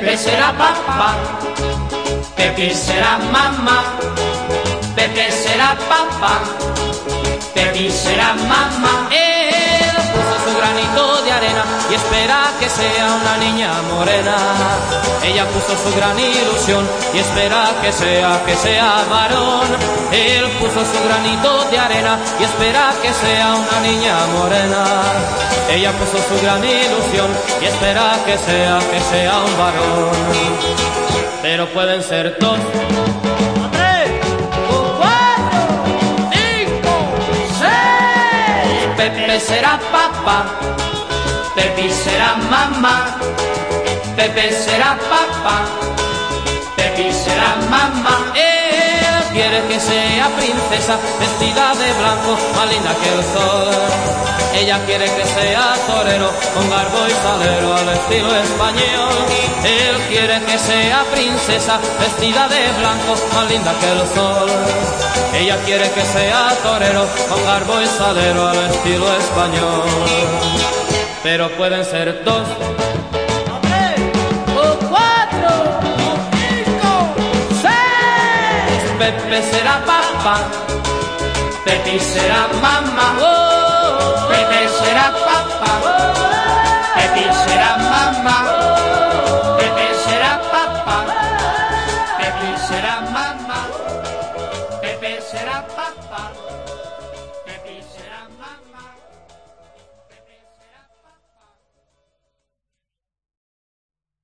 Pepe será papá, Pepe será mamá, Pepe será papá, Pepe será mamá. Él puso su granito de arena y espera que sea una niña morena. Ella puso su gran ilusión y espera que sea varón. Él puso su granito de arena y espera que sea una niña morena. Ella puso su gran ilusión y espera que sea un varón. Pero pueden ser dos, tres, cuatro, cinco, seis. Pepe será papá, Pepe será mamá, Pepe será papá, Pepe será mamá. Él quiere que sea princesa, vestida de blanco, más linda que el sol. Ella quiere que sea torero, con garbo y salero al estilo español. Él quiere que sea princesa, vestida de blanco, más linda que el sol. Ella quiere que sea torero, con garbo y salero al estilo español. Pero pueden ser dos, tres, o cuatro, o cinco, seis. Pepe será papá, Pepe será mamá, Pepe será papá, Pepe será mamá, Pepe será papá, Pepe será mamá, Pepe será papá.